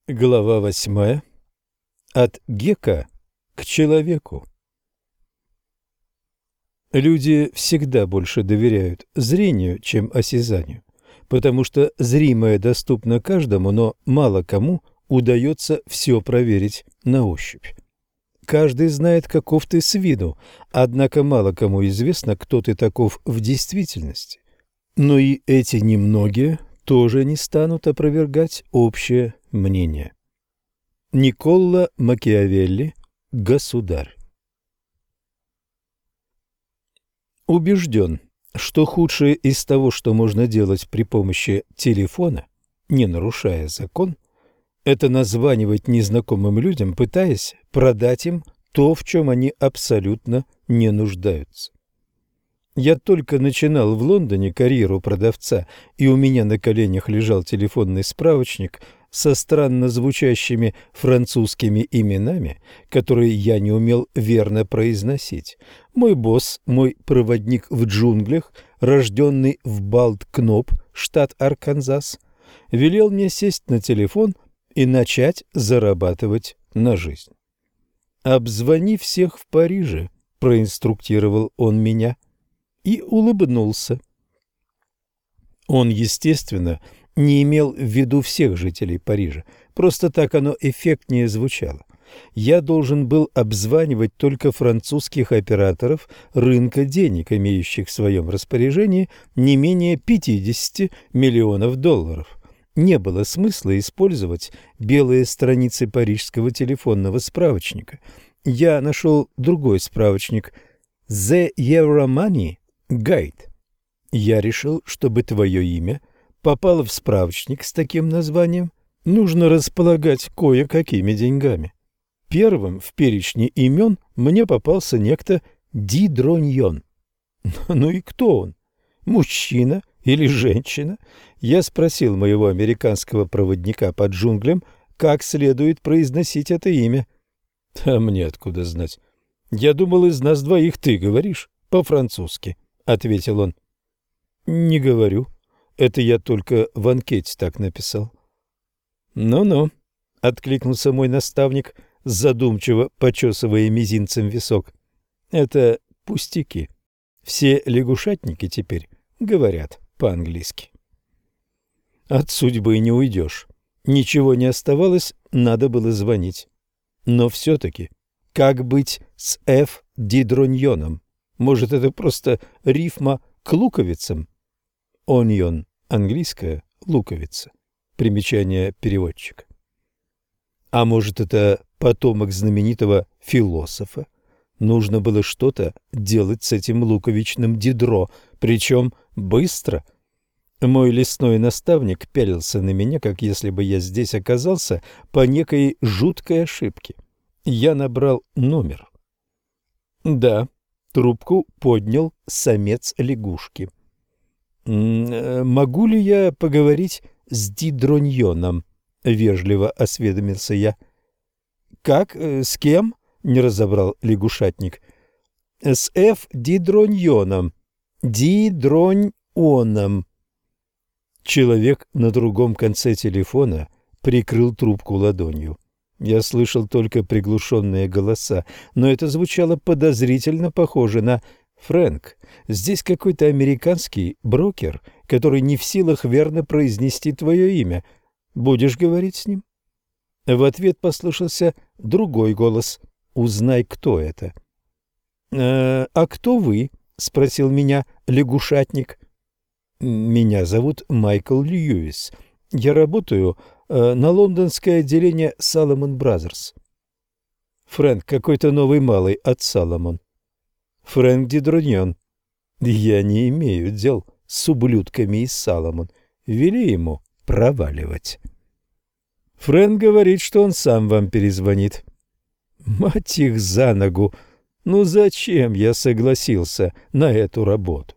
Глава 8. От Гека к человеку. Люди всегда больше доверяют зрению, чем осязанию, потому что зримое доступно каждому, но мало кому удается все проверить на ощупь. Каждый знает, каков ты с виду, однако мало кому известно, кто ты таков в действительности. Но и эти немногие тоже не станут опровергать общее мнение. Никколо Макиавелли, «Государь». Убежден, что худшее из того, что можно делать при помощи телефона, не нарушая закон, это названивать незнакомым людям, пытаясь продать им то, в чем они абсолютно не нуждаются. Я только начинал в Лондоне карьеру продавца, и у меня на коленях лежал телефонный справочник со странно звучащими французскими именами, которые я не умел верно произносить. Мой босс, мой проводник в джунглях, рожденный в Балт-Кноп, штат Арканзас, велел мне сесть на телефон и начать зарабатывать на жизнь. «Обзвони всех в Париже», — проинструктировал он меня. И улыбнулся. Он, естественно, не имел в виду всех жителей Парижа, просто так оно эффектнее звучало. Я должен был обзванивать только французских операторов рынка денег, имеющих в своем распоряжении не менее 50 миллионов долларов. Не было смысла использовать белые страницы парижского телефонного справочника. Я нашел другой справочник «The Euromoney Guide». Я решил, чтобы твое имя попало в справочник с таким названием, нужно располагать кое-какими деньгами. Первым в перечне имен мне попался некто Ди Дроньон. Ну и кто он? Мужчина или женщина? Я спросил моего американского проводника по джунглям, как следует произносить это имя. А мне откуда знать? Я думал, из нас двоих ты говоришь по-французски, — ответил он. Не говорю. Это я только в анкете так написал. Ну-ну, — откликнулся мой наставник, задумчиво почесывая мизинцем висок. Это пустяки. Все лягушатники теперь говорят по-английски. От судьбы не уйдешь. Ничего не оставалось, надо было звонить. Но все-таки, как быть с Ф. Дидроньоном? Может, это просто рифма к луковицам? Оньон, английская луковица. Примечание переводчика. А может, это потомок знаменитого философа? Нужно было что-то делать с этим луковичным Дидро, причем быстро. Мой лесной наставник пялился на меня, как если бы я здесь оказался по некой жуткой ошибке. Я набрал номер. Да, трубку поднял самец лягушки. «Могу ли я поговорить с Дидроньоном?» — вежливо осведомился я. «Как? С кем?» — не разобрал лягушатник. «С Ф. Дидроньоном. Дидроньоном». Человек на другом конце телефона прикрыл трубку ладонью. Я слышал только приглушенные голоса, но это звучало подозрительно похоже на «Фрэнк, здесь какой-то американский брокер, который не в силах верно произнести твое имя. Будешь говорить с ним?» В ответ послышался другой голос. «Узнай, кто это». «А кто вы?» — спросил меня лягушатник. «Меня зовут Майкл Льюис. Я работаю на лондонское отделение Salomon Brothers». «Фрэнк, какой-то новый малый от Саломон». «Фрэнк Дидроньон». «Я не имею дел с ублюдками из Саломон. Вели ему проваливать». «Фрэнк говорит, что он сам вам перезвонит». «Мать их за ногу! Ну зачем я согласился на эту работу?»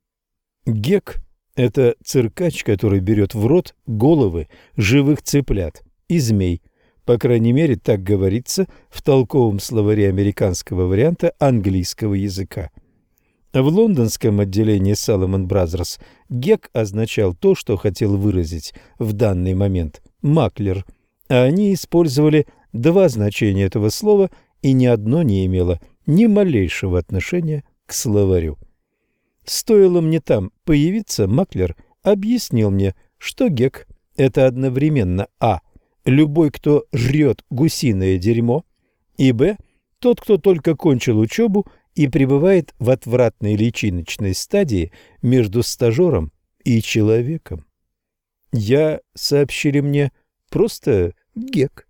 Гек — это циркач, который берет в рот головы живых цыплят и змей. По крайней мере, так говорится в толковом словаре американского варианта английского языка. В лондонском отделении Salomon Brothers гек означал то, что хотел выразить в данный момент маклер. а они использовали два значения этого слова, и ни одно не имело ни малейшего отношения к словарю. Стоило мне там появиться, маклер объяснил мне, что гек – это одновременно а. любой, кто жрет гусиное дерьмо, и б. тот, кто только кончил учебу и пребывает в отвратной личиночной стадии между стажером и человеком. Я, сообщили мне, просто гек.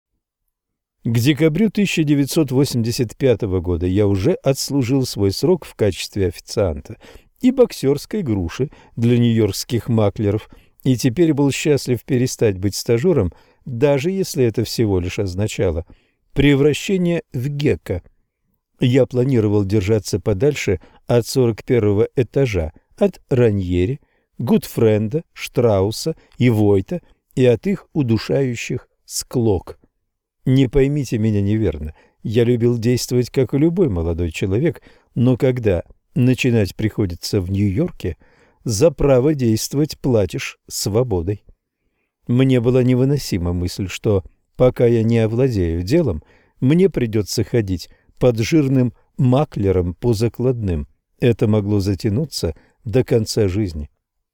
К декабрю 1985 года я уже отслужил свой срок в качестве официанта и боксерской груши для нью-йоркских маклеров, и теперь был счастлив перестать быть стажером, даже если это всего лишь означало превращение в гека. Я планировал держаться подальше от 41-го этажа, от Раньери, Гудфренда, Штрауса и Войта и от их удушающих склок. Не поймите меня неверно, я любил действовать, как и любой молодой человек, но когда начинать приходится в Нью-Йорке, за право действовать платишь свободой. Мне была невыносима мысль, что пока я не овладею делом, мне придется ходить под жирным маклером по закладным. Это могло затянуться до конца жизни.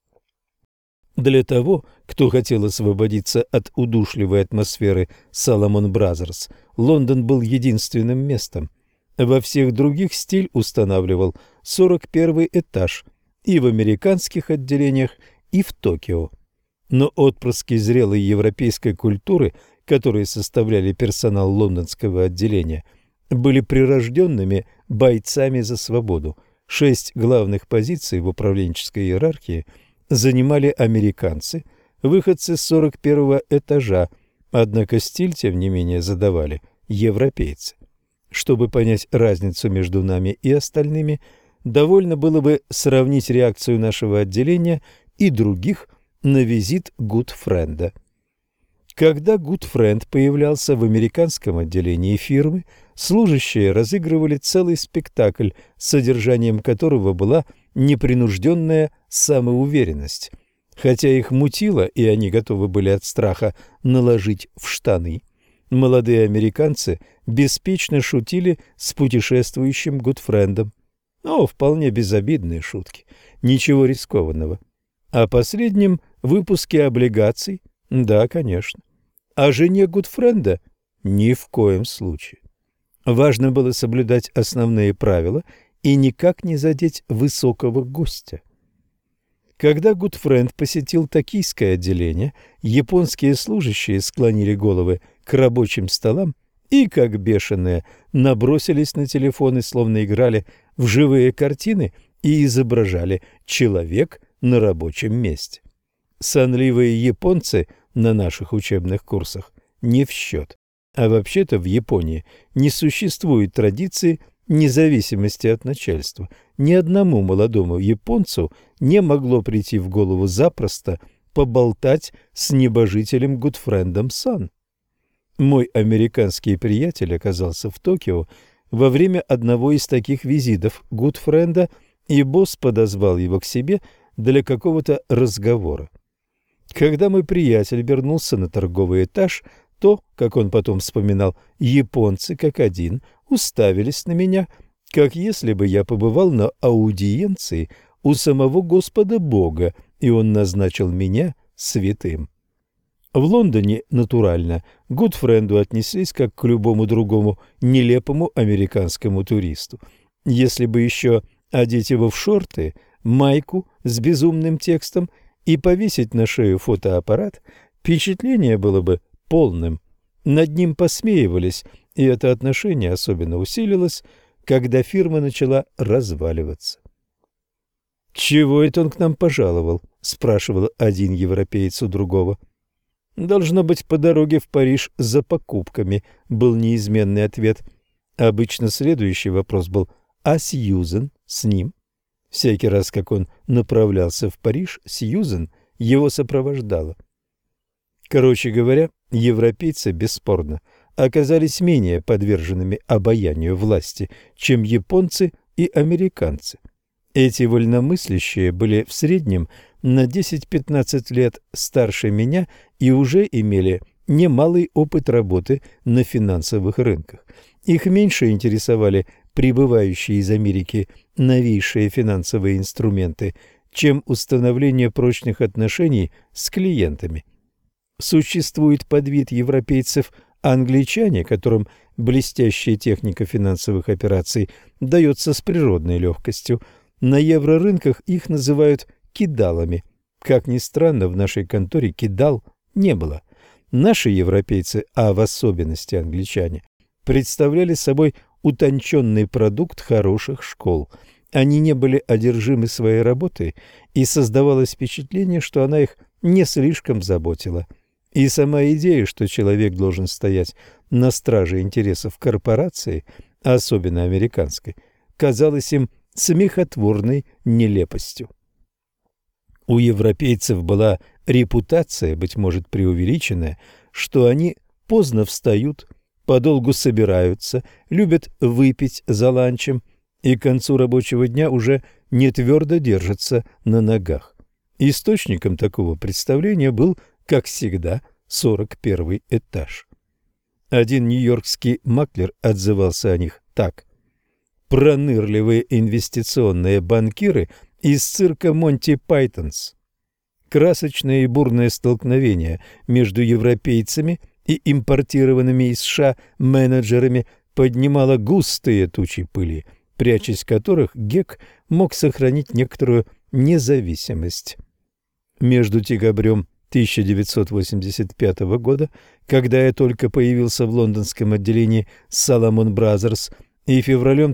Для того, кто хотел освободиться от удушливой атмосферы Salomon Brothers, Лондон был единственным местом. Во всех других стиль устанавливал 41-й этаж и в американских отделениях, и в Токио. Но отпрыски зрелой европейской культуры, которые составляли персонал лондонского отделения, были прирожденными бойцами за свободу. 6 главных позиций в управленческой иерархии занимали американцы, выходцы с 41-го этажа, однако стиль, тем не менее, задавали европейцы. Чтобы понять разницу между нами и остальными, довольно было бы сравнить реакцию нашего отделения и других на визит Гудфренда. Когда Гудфренд появлялся в американском отделении фирмы, служащие разыгрывали целый спектакль, содержанием которого была непринужденная самоуверенность. Хотя их мутило, и они готовы были от страха наложить в штаны, молодые американцы беспечно шутили с путешествующим Гудфрендом. Вполне безобидные шутки, ничего рискованного. О последнем выпуске облигаций? Да, конечно. О жене Гудфренда? Ни в коем случае. Важно было соблюдать основные правила и никак не задеть высокого гостя. Когда Гудфренд посетил токийское отделение, японские служащие склонили головы к рабочим столам и, как бешеные, набросились на телефоны, словно играли в живые картины и изображали «человек на рабочем месте». Сонливые японцы на наших учебных курсах не в счет. А вообще-то в Японии не существует традиции независимости от начальства. Ни одному молодому японцу не могло прийти в голову запросто поболтать с небожителем Гудфрендом Сан. Мой американский приятель оказался в Токио во время одного из таких визитов Гудфренда, и босс подозвал его к себе для какого-то разговора. Когда мой приятель вернулся на торговый этаж, то, как он потом вспоминал, японцы как один уставились на меня, как если бы я побывал на аудиенции у самого Господа Бога, и он назначил меня святым. В Лондоне, натурально, к Гудфренду отнеслись как к любому другому нелепому американскому туристу. Если бы еще одеть его в шорты, майку с безумным текстом и повесить на шею фотоаппарат, впечатление было бы полным. Над ним посмеивались, и это отношение особенно усилилось, когда фирма начала разваливаться. «Чего это он к нам пожаловал?» – спрашивал один европеец у другого. «Должно быть, по дороге в Париж за покупками», – был неизменный ответ. Обычно следующий вопрос был: «А Сьюзен с ним?» Всякий раз, как он направлялся в Париж, Сьюзен его сопровождала. Короче говоря, европейцы, бесспорно, оказались менее подверженными обаянию власти, чем японцы и американцы. Эти вольномыслящие были в среднем на 10-15 лет старше меня и уже имели немалый опыт работы на финансовых рынках. Их меньше интересовали прибывающие из Америки новейшие финансовые инструменты, чем установление прочных отношений с клиентами. Существует подвид европейцев англичане, которым блестящая техника финансовых операций дается с природной легкостью. На еврорынках их называют кидалами. Как ни странно, в нашей конторе кидал не было. Наши европейцы, а в особенности англичане, представляли собой утонченный продукт хороших школ. Они не были одержимы своей работой, и создавалось впечатление, что она их не слишком заботила. И сама идея, что человек должен стоять на страже интересов корпорации, особенно американской, казалась им смехотворной нелепостью. У европейцев была репутация, быть может, преувеличенная, что они поздно встают, подолгу собираются, любят выпить за ланчем и к концу рабочего дня уже не твердо держатся на ногах. Источником такого представления был, как всегда, 41-й этаж. Один нью-йоркский маклер отзывался о них так: «Пронырливые инвестиционные банкиры из цирка Монти Пайтонс». Красочное и бурное столкновение между европейцами и импортированными из США менеджерами поднимало густые тучи пыли, прячась которых Гек мог сохранить некоторую независимость. Между декабрем 1985 года, когда я только появился в лондонском отделении Salomon Brothers, и февралем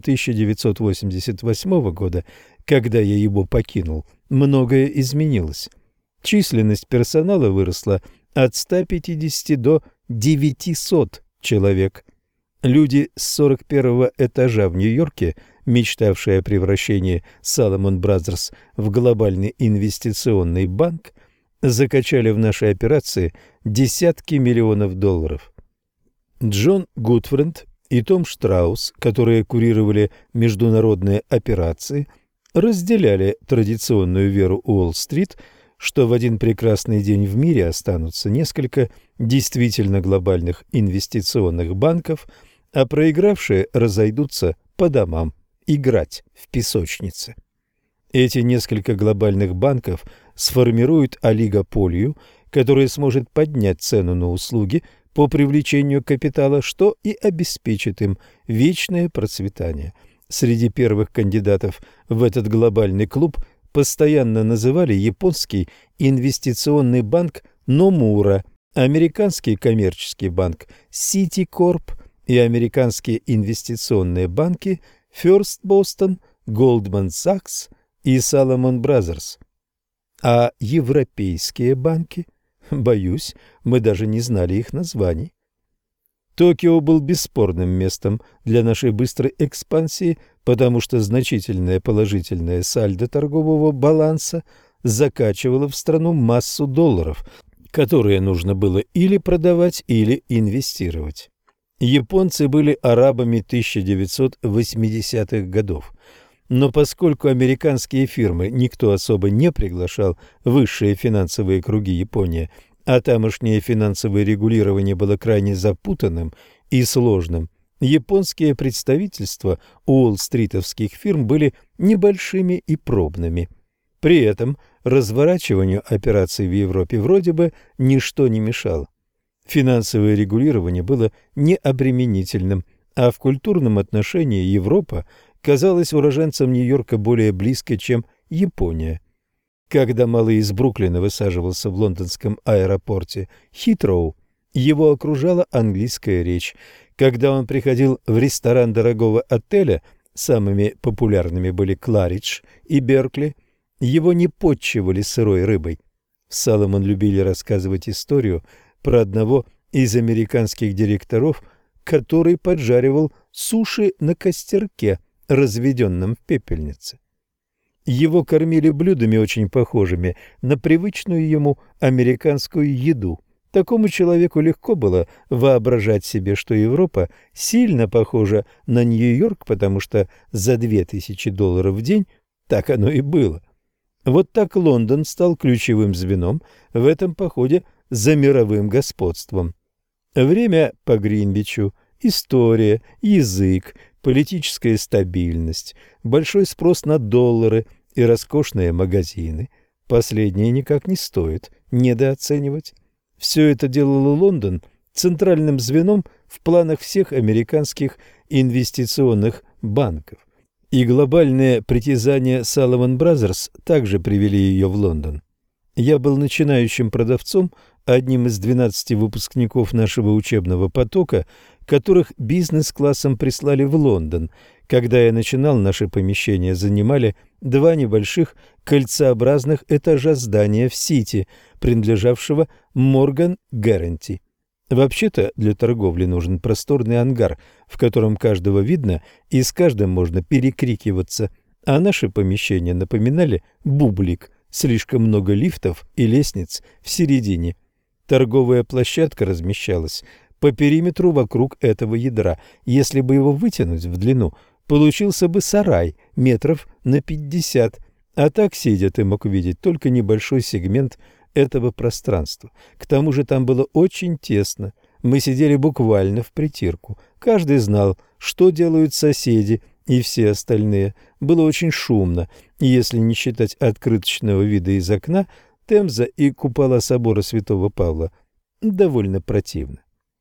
1988 года, когда я его покинул, многое изменилось. Численность персонала выросла от 150 до 900 человек. Люди с 41-го этажа в Нью-Йорке, мечтавшие о превращении Salomon Brothers в глобальный инвестиционный банк, закачали в наши операции десятки миллионов долларов. Джон Гудфренд и Том Штраус, которые курировали международные операции, разделяли традиционную веру Уолл-стрит, что в один прекрасный день в мире останутся несколько действительно глобальных инвестиционных банков, а проигравшие разойдутся по домам играть в песочнице. Эти несколько глобальных банков сформируют олигополию, которая сможет поднять цену на услуги по привлечению капитала, что и обеспечит им вечное процветание. Среди первых кандидатов в этот глобальный клуб постоянно называли японский инвестиционный банк Номура, американский коммерческий банк Ситикорп и американские инвестиционные банки First Boston, Goldman Sachs и Salomon Brothers. А европейские банки? Боюсь, мы даже не знали их названий. Токио был бесспорным местом для нашей быстрой экспансии, потому что значительное положительное сальдо торгового баланса закачивало в страну массу долларов, которые нужно было или продавать, или инвестировать. Японцы были арабами 1980-х годов. Но поскольку американские фирмы никто особо не приглашал в высшие финансовые круги Японии, а тамошнее финансовое регулирование было крайне запутанным и сложным, японские представительства уолл-стритовских фирм были небольшими и пробными. При этом разворачиванию операций в Европе вроде бы ничто не мешало. Финансовое регулирование было необременительным, а в культурном отношении Европа казалась уроженцам Нью-Йорка более близкой, чем Япония. Когда малый из Бруклина высаживался в лондонском аэропорте Хитроу, его окружала английская речь. Когда он приходил в ресторан дорогого отеля, самыми популярными были Кларидж и Беркли, его не подчивали сырой рыбой. В Саломон любили рассказывать историю про одного из американских директоров, который поджаривал суши на костерке, разведенном в пепельнице. Его кормили блюдами, очень похожими на привычную ему американскую еду. Такому человеку легко было воображать себе, что Европа сильно похожа на Нью-Йорк, потому что за $2000 в день так оно и было. Вот так Лондон стал ключевым звеном в этом походе за мировым господством. Время по Гринвичу, история, язык, политическая стабильность, большой спрос на доллары и роскошные магазины. Последнее никак не стоит недооценивать. Все это делало Лондон центральным звеном в планах всех американских инвестиционных банков. И глобальные притязания Salomon Brothers также привели ее в Лондон. Я был начинающим продавцом, одним из 12 выпускников нашего учебного потока, которых бизнес-классом прислали в Лондон. Когда я начинал, наши помещения занимали два небольших кольцеобразных этажа здания в Сити, принадлежавшего Morgan Guaranty. Вообще-то для торговли нужен просторный ангар, в котором каждого видно и с каждым можно перекрикиваться, а наши помещения напоминали бублик, слишком много лифтов и лестниц в середине. Торговая площадка размещалась по периметру вокруг этого ядра. Если бы его вытянуть в длину, получился бы сарай метров на 50, а так, сидя, ты мог видеть только небольшой сегмент этого пространства. К тому же там было очень тесно. Мы сидели буквально впритирку. Каждый знал, что делают соседи и все остальные. Было очень шумно, и если не считать открыточного вида из окна, Темза и купола собора Святого Павла довольно противно.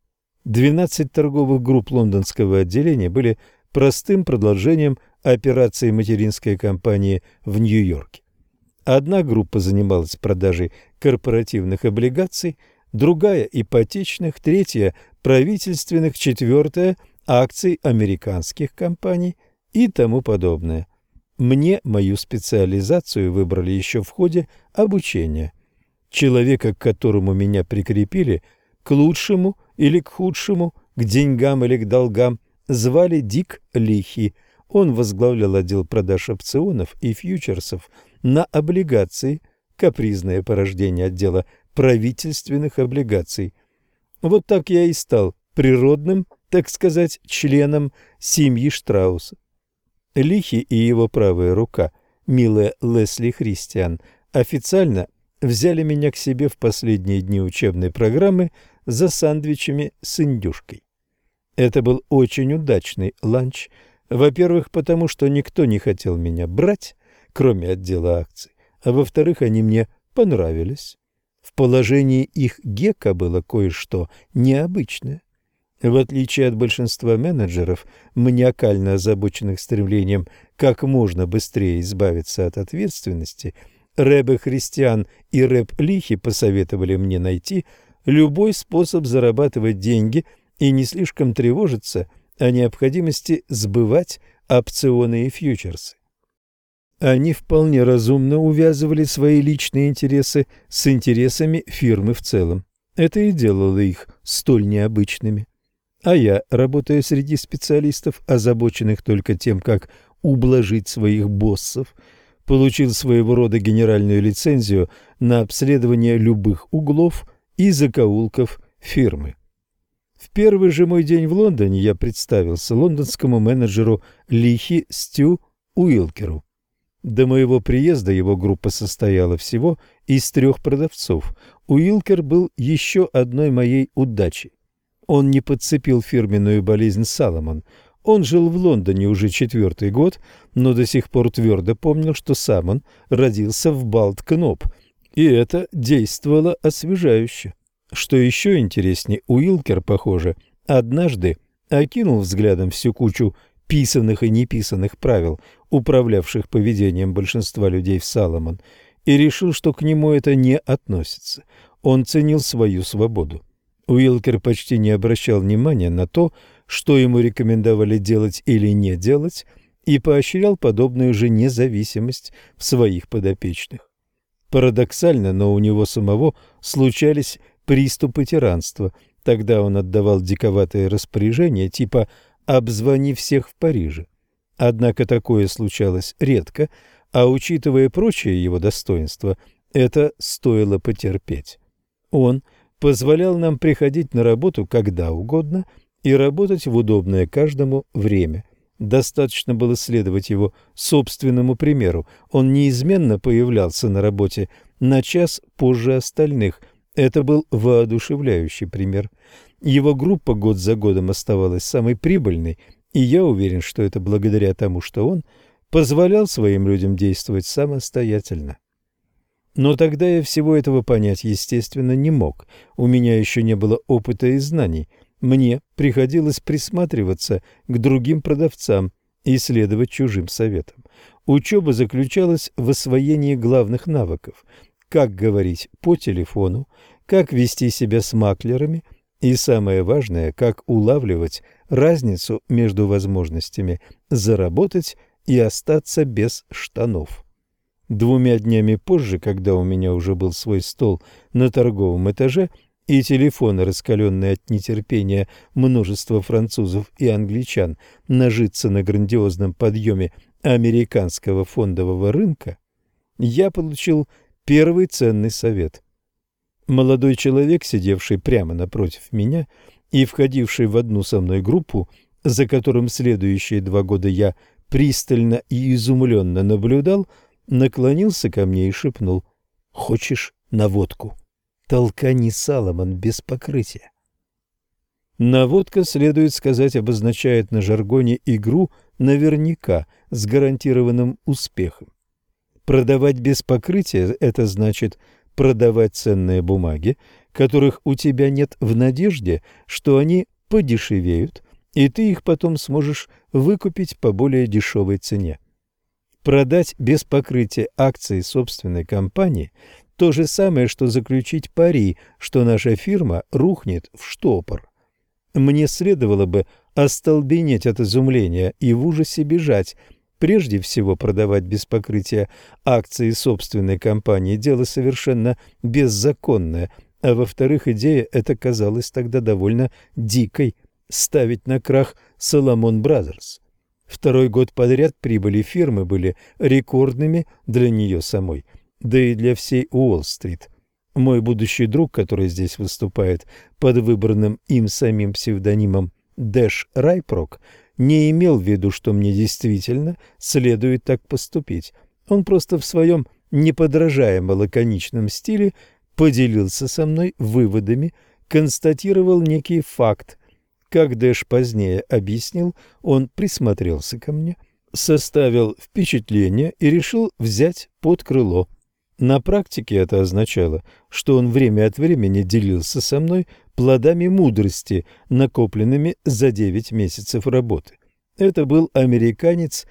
12 торговых групп лондонского отделения были простым продолжением операции материнской компании в Нью-Йорке. Одна группа занималась продажей корпоративных облигаций, другая – ипотечных, третья – правительственных, четвертая – акций американских компаний и тому подобное. Мне мою специализацию выбрали еще в ходе обучения. Человека, к которому меня прикрепили, к лучшему или к худшему, к деньгам или к долгам, звали Дик Лихи. Он возглавлял отдел продаж опционов и фьючерсов на облигации, капризное порождение отдела правительственных облигаций. Вот так я и стал природным, так сказать, членом семьи Штрауса. Лихи и его правая рука, милая Лесли Христиан, официально взяли меня к себе в последние дни учебной программы за сандвичами с индюшкой. Это был очень удачный ланч, во-первых, потому что никто не хотел меня брать, кроме отдела акций, а во-вторых, они мне понравились. В положении их гека было кое-что необычное. В отличие от большинства менеджеров, маниакально озабоченных стремлением как можно быстрее избавиться от ответственности, Рэбе Христиан и Рэб Лихи посоветовали мне найти любой способ зарабатывать деньги и не слишком тревожиться о необходимости сбывать опционы и фьючерсы. Они вполне разумно увязывали свои личные интересы с интересами фирмы в целом. Это и делало их столь необычными. А я, работая среди специалистов, озабоченных только тем, как ублажить своих боссов, получил своего рода генеральную лицензию на обследование любых углов и закоулков фирмы. В первый же мой день в Лондоне я представился лондонскому менеджеру Лихи Стю Уилкеру. До моего приезда его группа состояла всего из 3 продавцов. Уилкер был еще одной моей удачей. Он не подцепил фирменную болезнь Salomon. Он жил в Лондоне уже 4-й год, но до сих пор твердо помнил, что сам он родился в Балт-Кноп, и это действовало освежающе. Что еще интереснее, Уилкер, похоже, однажды окинул взглядом всю кучу писанных и неписанных правил, управлявших поведением большинства людей в Salomon, и решил, что к нему это не относится. Он ценил свою свободу. Уилкер почти не обращал внимания на то, что ему рекомендовали делать или не делать, и поощрял подобную же независимость в своих подопечных. Парадоксально, но у него самого случались приступы тиранства. Тогда он отдавал диковатые распоряжения, типа «обзвони всех в Париже». Однако такое случалось редко, а учитывая прочие его достоинства, это стоило потерпеть. Он позволял нам приходить на работу когда угодно и работать в удобное каждому время. Достаточно было следовать его собственному примеру. Он неизменно появлялся на работе на час позже остальных Это был воодушевляющий пример. Его группа год за годом оставалась самой прибыльной, и я уверен, что это благодаря тому, что он позволял своим людям действовать самостоятельно. Но тогда я всего этого понять, естественно, не мог. У меня еще не было опыта и знаний. Мне приходилось присматриваться к другим продавцам и следовать чужим советам. Учеба заключалась в освоении главных навыков: как говорить по телефону, как вести себя с маклерами и, самое важное, как улавливать разницу между возможностями заработать и остаться без штанов. 2 днями позже, когда у меня уже был свой стол на торговом этаже и телефоны, раскаленные от нетерпения множества французов и англичан, нажиться на грандиозном подъеме американского фондового рынка, я получил первый ценный совет. Молодой человек, сидевший прямо напротив меня и входивший в одну со мной группу, за которым следующие 2 года я пристально и изумленно наблюдал, наклонился ко мне и шепнул: «Хочешь наводку? Толкани, Соломон, без покрытия». Наводка, следует сказать, обозначает на жаргоне игру наверняка с гарантированным успехом. Продавать без покрытия – это значит продавать ценные бумаги, которых у тебя нет, в надежде, что они подешевеют, и ты их потом сможешь выкупить по более дешевой цене. Продать без покрытия акции собственной компании – то же самое, что заключить пари, что наша фирма рухнет в штопор. Мне следовало бы остолбенеть от изумления и в ужасе бежать. Прежде всего, продавать без покрытия акции собственной компании – дело совершенно беззаконное, а во-вторых, идея эта казалась тогда довольно дикой – ставить на крах Соломон Бразерс. 2-й год подряд прибыли фирмы были рекордными для нее самой, да и для всей Уолл-стрит. Мой будущий друг, который здесь выступает под выбранным им самим псевдонимом Дэш Райпрок, не имел в виду, что мне действительно следует так поступить. Он просто в своем неподражаемо лаконичном стиле поделился со мной выводами, констатировал некий факт. Как Дэш позднее объяснил, он присмотрелся ко мне, составил впечатление и решил взять под крыло. На практике это означало, что он время от времени делился со мной плодами мудрости, накопленными за 9 месяцев работы. Это был американец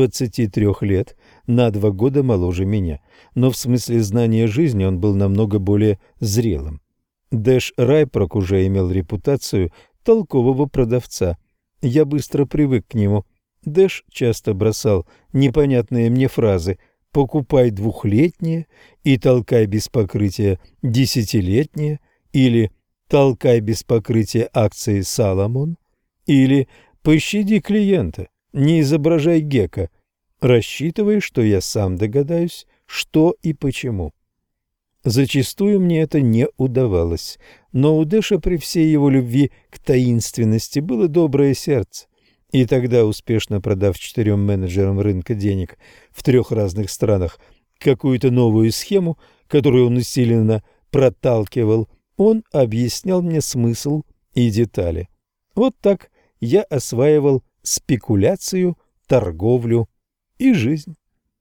23 лет, на 2 года моложе меня, но в смысле знания жизни он был намного более зрелым. Дэш Райпрок уже имел репутацию толкового продавца. Я быстро привык к нему. Дэш часто бросал непонятные мне фразы: «покупай 2-летнее и толкай без покрытия 10-летнее», или «толкай без покрытия акции Соломон», или «пощади клиента, не изображай гека», рассчитывая, что я сам догадаюсь, что и почему. Зачастую мне это не удавалось, но у Дэша при всей его любви к таинственности было доброе сердце. И тогда, успешно продав 4 менеджерам рынка денег в 3 разных странах какую-то новую схему, которую он усиленно проталкивал, он объяснял мне смысл и детали. Вот так я осваивал спекуляцию, торговлю и жизнь.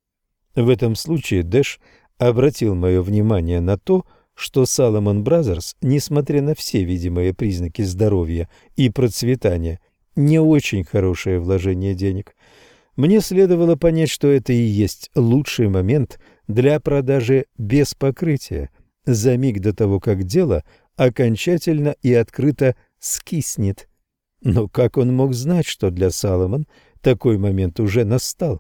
В этом случае Дэш обратил мое внимание на то, что Соломон Бразерс, несмотря на все видимые признаки здоровья и процветания, не очень хорошее вложение денег. Мне следовало понять, что это и есть лучший момент для продажи без покрытия, за миг до того, как дело окончательно и открыто скиснет. Но как он мог знать, что для Соломон такой момент уже настал?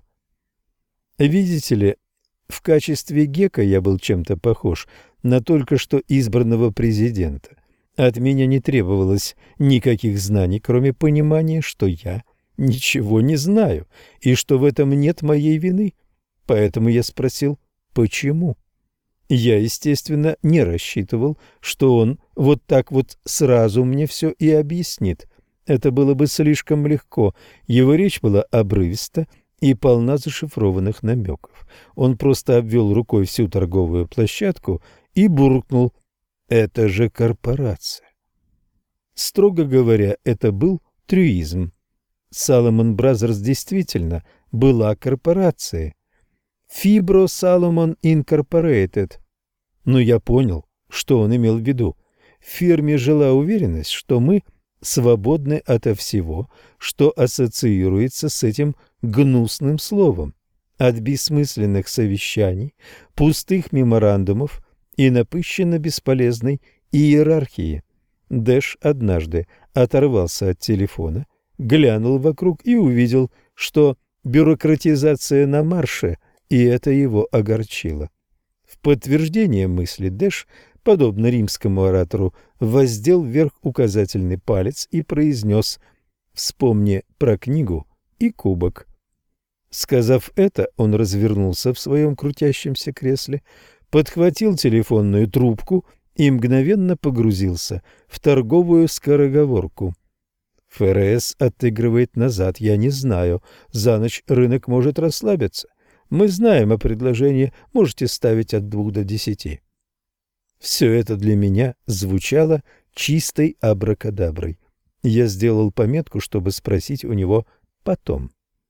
Видите ли, в качестве гека я был чем-то похож на только что избранного президента. От меня не требовалось никаких знаний, кроме понимания, что я ничего не знаю и что в этом нет моей вины. Поэтому я спросил, почему? Я, естественно, не рассчитывал, что он вот так вот сразу мне все и объяснит. Это было бы слишком легко. Его речь была обрывиста и полна зашифрованных намеков. Он просто обвел рукой всю торговую площадку и буркнул: Это же корпорация. Строго говоря, это был трюизм. Salomon Brothers действительно была корпорацией. Fibro Salomon Incorporated. Но я понял, что он имел в виду. В фирме жила уверенность, что мы свободны ото всего, что ассоциируется с этим гнусным словом. От бессмысленных совещаний, пустых меморандумов и напыщенно бесполезной иерархии. Дэш однажды оторвался от телефона, глянул вокруг и увидел, что бюрократизация на марше, и это его огорчило. В подтверждение мысли Дэш, подобно римскому оратору, воздел вверх указательный палец и произнес: «Вспомни про книгу и кубок». Сказав это, он развернулся в своем крутящемся кресле, подхватил телефонную трубку и мгновенно погрузился в торговую скороговорку. ФРС отыгрывает назад, я не знаю. За ночь рынок может расслабиться. Мы знаем о предложении, можете ставить от 2 до 10. Все это для меня звучало чистой абракадаброй. Я сделал пометку, чтобы спросить у него потом.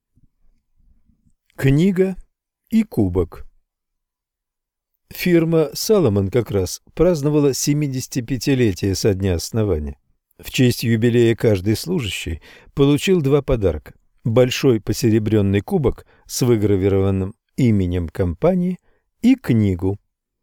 Книга и кубок. Фирма Salomon как раз праздновала 75-летие со дня основания. В честь юбилея каждый служащий получил 2 подарка. Большой посеребренный кубок с выгравированным именем компании и книгу.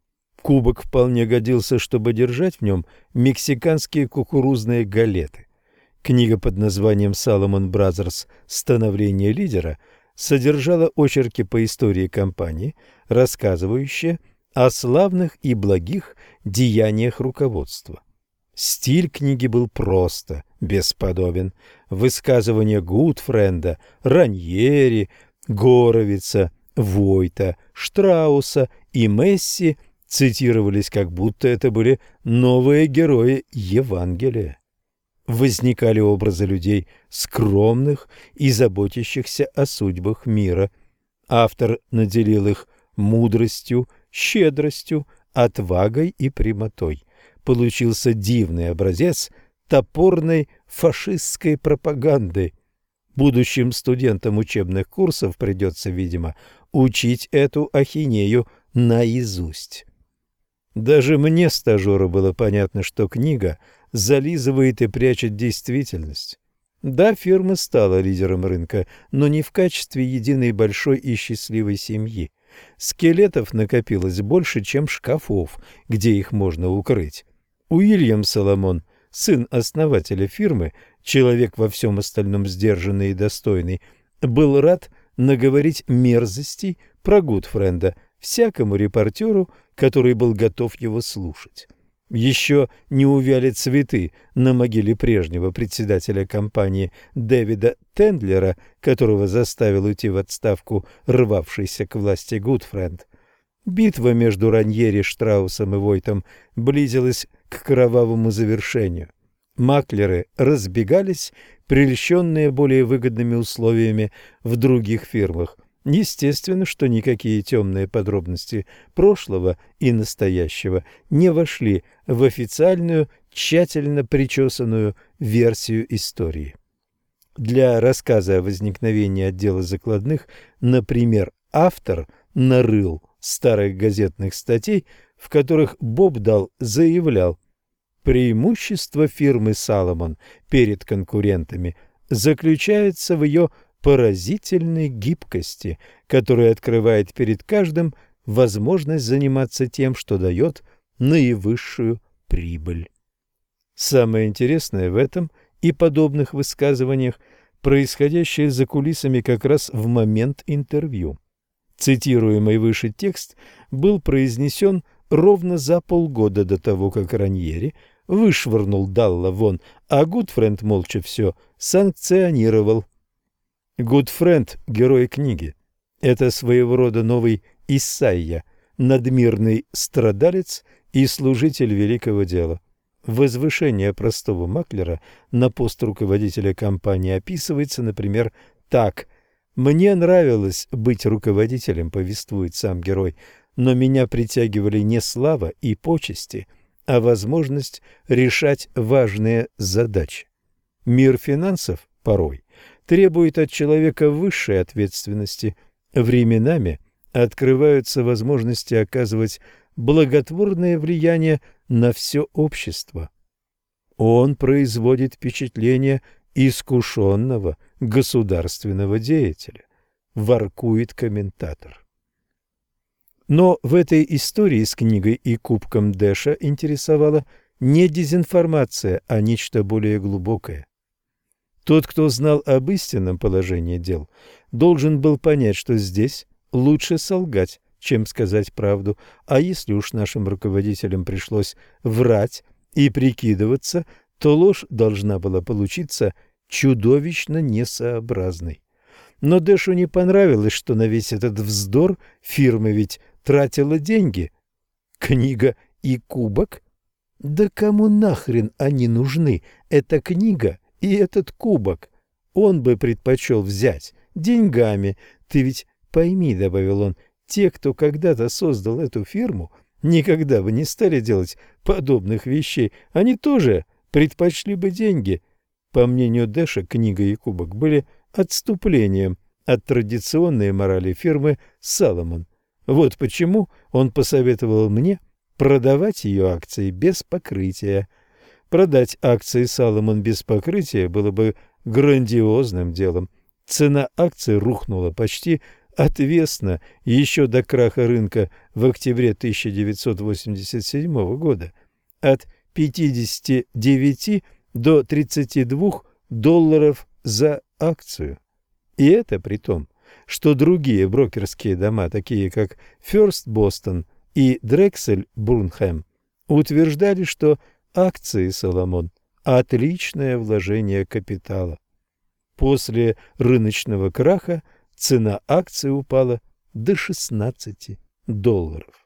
Кубок вполне годился, чтобы держать в нем мексиканские кукурузные галеты. Книга под названием Salomon Brothers «Становление лидера» содержала очерки по истории компании, рассказывающие о славных и благих деяниях руководства. Стиль книги был просто бесподобен. Высказывания Гутфренда, Раньери, Горовица, Войта, Штрауса и Месси цитировались, как будто это были новые герои Евангелия. Возникали образы людей скромных и заботящихся о судьбах мира. Автор наделил их мудростью, щедростью, отвагой и прямотой. Получился дивный образец топорной фашистской пропаганды. Будущим студентам учебных курсов придется, видимо, учить эту ахинею наизусть. Даже мне, стажеру, было понятно, что книга зализывает и прячет действительность. Да, фирма стала лидером рынка, но не в качестве единой большой и счастливой семьи. Скелетов накопилось больше, чем шкафов, где их можно укрыть. Уильям Соломон, сын основателя фирмы, человек во всем остальном сдержанный и достойный, был рад наговорить мерзостей про Гутфренда всякому репортеру, который был готов его слушать. Еще не увяли цветы на могиле прежнего председателя компании Дэвида Тендлера, которого заставил уйти в отставку рвавшийся к власти Гутфренд. Битва между Раньери, Штраусом и Войтом близилась к кровавому завершению. Маклеры разбегались, прельщенные более выгодными условиями в других фирмах. Естественно, что никакие темные подробности прошлого и настоящего не вошли в официальную, тщательно причесанную версию истории. Для рассказа о возникновении отдела закладных, например, автор нарыл старых газетных статей, в которых Бобдал заявлял: преимущество фирмы Salomon перед конкурентами заключается в ее поразительной гибкости, которая открывает перед каждым возможность заниматься тем, что дает наивысшую прибыль. Самое интересное в этом и подобных высказываниях, происходящее за кулисами как раз в момент интервью. Цитируемый выше текст был произнесен ровно за полгода до того, как Раньери вышвырнул Далла вон, а Гутфренд молча все санкционировал. Гутфренд – герой книги. Это своего рода новый Исайя, надмирный страдалец и служитель великого дела. Возвышение простого маклера на пост руководителя компании описывается, например, так: «Мне нравилось быть руководителем», — повествует сам герой, «но меня притягивали не слава и почести, а возможность решать важные задачи. Мир финансов порой требует от человека высшей ответственности. Временами открываются возможности оказывать благотворное влияние на все общество. Он производит впечатление искушенного государственного деятеля, воркует комментатор. Но в этой истории с книгой и кубком Дэша интересовала не дезинформация, а нечто более глубокое. Тот, кто знал об истинном положении дел, должен был понять, что здесь лучше солгать, чем сказать правду, а если уж нашим руководителям пришлось врать и прикидываться, то ложь должна была получиться чудовищно несообразной. Но Дэшу не понравилось, что на весь этот вздор фирма ведь тратила деньги. Книга и кубок? Да кому нахрен они нужны, эта книга и этот кубок? Он бы предпочел взять деньгами. Ты ведь пойми, — добавил он, — те, кто когда-то создал эту фирму, никогда бы не стали делать подобных вещей. Они тоже предпочли бы деньги. По мнению Дэша, книга и кубок были отступлением от традиционной морали фирмы «Соломон». Вот почему он посоветовал мне продавать ее акции без покрытия. Продать акции «Соломон» без покрытия было бы грандиозным делом. Цена акций рухнула почти отвесно еще до краха рынка в октябре 1987 года от 59 до $32 за акцию. И это при том, что другие брокерские дома, такие как First Boston и Drexel Burnham, утверждали, что акции «Соломон» – отличное вложение капитала. После рыночного краха цена акций упала до $16.